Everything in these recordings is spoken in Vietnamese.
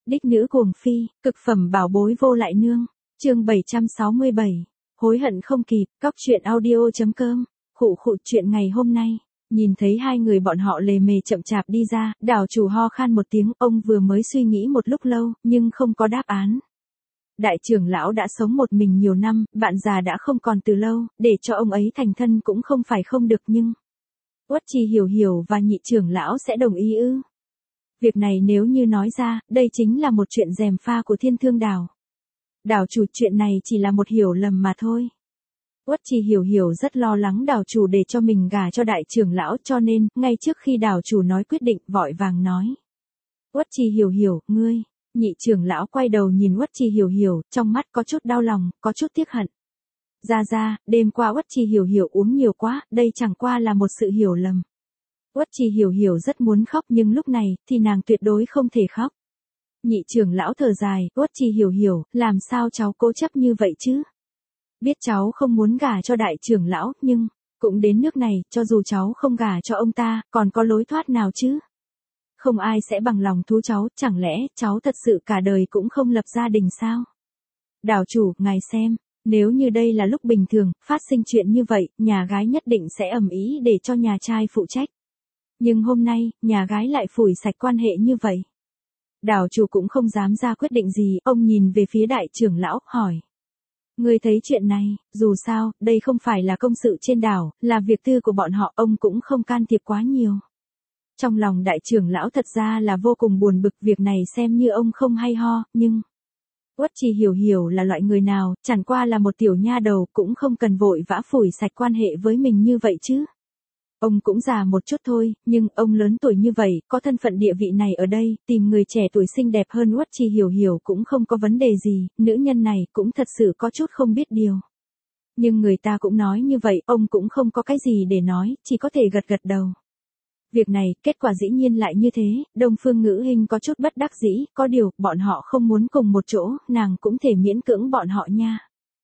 Đích nữ cuồng phi, cực phẩm bảo bối vô lại nương. Chương 767. Hối hận không kịp, cóc truyện audio.com. Khụ khụ chuyện ngày hôm nay. Nhìn thấy hai người bọn họ lề mề chậm chạp đi ra, đảo chủ ho khan một tiếng, ông vừa mới suy nghĩ một lúc lâu, nhưng không có đáp án. Đại trưởng lão đã sống một mình nhiều năm, bạn già đã không còn từ lâu, để cho ông ấy thành thân cũng không phải không được nhưng... Uất Trì Hiểu Hiểu và nhị trưởng lão sẽ đồng ý ư? Việc này nếu như nói ra, đây chính là một chuyện gièm pha của Thiên Thương Đảo. Đảo chủ, chuyện này chỉ là một hiểu lầm mà thôi. Uất Trì Hiểu Hiểu rất lo lắng đảo chủ để cho mình gả cho đại trưởng lão, cho nên, ngay trước khi đảo chủ nói quyết định, vội vàng nói. Uất Trì Hiểu Hiểu, ngươi. Nhị trưởng lão quay đầu nhìn Uất Trì Hiểu Hiểu, trong mắt có chút đau lòng, có chút tiếc hận. Ra, đêm qua Uất Trì Hiểu Hiểu uống nhiều quá, đây chẳng qua là một sự hiểu lầm. Uất Trì Hiểu Hiểu rất muốn khóc nhưng lúc này, thì nàng tuyệt đối không thể khóc. Nhị trưởng lão thở dài, Uất Trì Hiểu Hiểu, làm sao cháu cố chấp như vậy chứ? Biết cháu không muốn gả cho đại trưởng lão, nhưng, cũng đến nước này, cho dù cháu không gả cho ông ta, còn có lối thoát nào chứ? Không ai sẽ bằng lòng thú cháu, chẳng lẽ, cháu thật sự cả đời cũng không lập gia đình sao? Đảo chủ, ngài xem, nếu như đây là lúc bình thường, phát sinh chuyện như vậy, nhà gái nhất định sẽ ầm ĩ để cho nhà trai phụ trách. Nhưng hôm nay, nhà gái lại phủi sạch quan hệ như vậy. Đảo chủ cũng không dám ra quyết định gì, ông nhìn về phía đại trưởng lão, hỏi. Ngươi thấy chuyện này, dù sao, đây không phải là công sự trên đảo, là việc tư của bọn họ, ông cũng không can thiệp quá nhiều. Trong lòng đại trưởng lão thật ra là vô cùng buồn bực, việc này xem như ông không hay ho, nhưng... Uất Trì Hiểu Hiểu là loại người nào, chẳng qua là một tiểu nha đầu, cũng không cần vội vã phủi sạch quan hệ với mình như vậy chứ. Ông cũng già một chút thôi, nhưng ông lớn tuổi như vậy, có thân phận địa vị này ở đây, tìm người trẻ tuổi xinh đẹp hơn Uất Trì Hiểu Hiểu cũng không có vấn đề gì, nữ nhân này cũng thật sự có chút không biết điều. Nhưng người ta cũng nói như vậy, ông cũng không có cái gì để nói, chỉ có thể gật gật đầu. Việc này, kết quả dĩ nhiên lại như thế, Đông Phương Ngữ Hinh có chút bất đắc dĩ, có điều, bọn họ không muốn cùng một chỗ, nàng cũng thể miễn cưỡng bọn họ nha.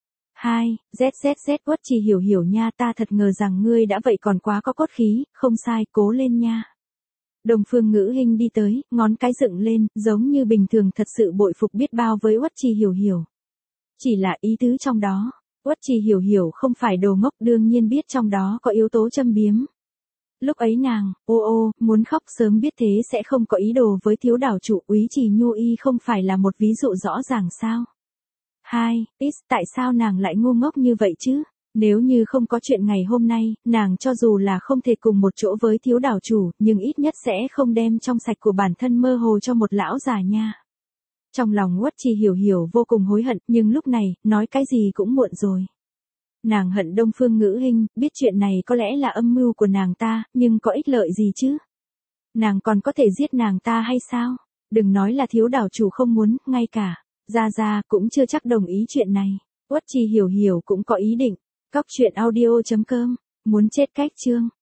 Uất Trì Hiểu Hiểu nha, ta thật ngờ rằng ngươi đã vậy còn quá có cốt khí, không sai, cố lên nha. Đông Phương Ngữ Hinh đi tới, ngón cái dựng lên, giống như bình thường thật sự bội phục biết bao với Uất Trì Hiểu Hiểu. Chỉ là ý tứ trong đó, Uất Trì Hiểu Hiểu không phải đồ ngốc, đương nhiên biết trong đó có yếu tố châm biếm. Lúc ấy nàng, muốn khóc, sớm biết thế sẽ không có ý đồ với thiếu đảo chủ. Úy Trì Nhu Y không phải là một ví dụ rõ ràng sao? Tại sao nàng lại ngu ngốc như vậy chứ? Nếu như không có chuyện ngày hôm nay, nàng cho dù là không thể cùng một chỗ với thiếu đảo chủ, nhưng ít nhất sẽ không đem trong sạch của bản thân mơ hồ cho một lão già nha. Trong lòng Uất Trì Hiểu Hiểu vô cùng hối hận, nhưng lúc này, nói cái gì cũng muộn rồi. Nàng hận Đông Phương Ngữ Hinh, biết chuyện này có lẽ là âm mưu của nàng ta, nhưng có ích lợi gì chứ? Nàng còn có thể giết nàng ta hay sao? Đừng nói là thiếu đảo chủ không muốn, ngay cả Gia cũng chưa chắc đồng ý chuyện này. Uất Trì Hiểu Hiểu cũng có ý định. Cóc truyện audio.com. Muốn chết cách chương.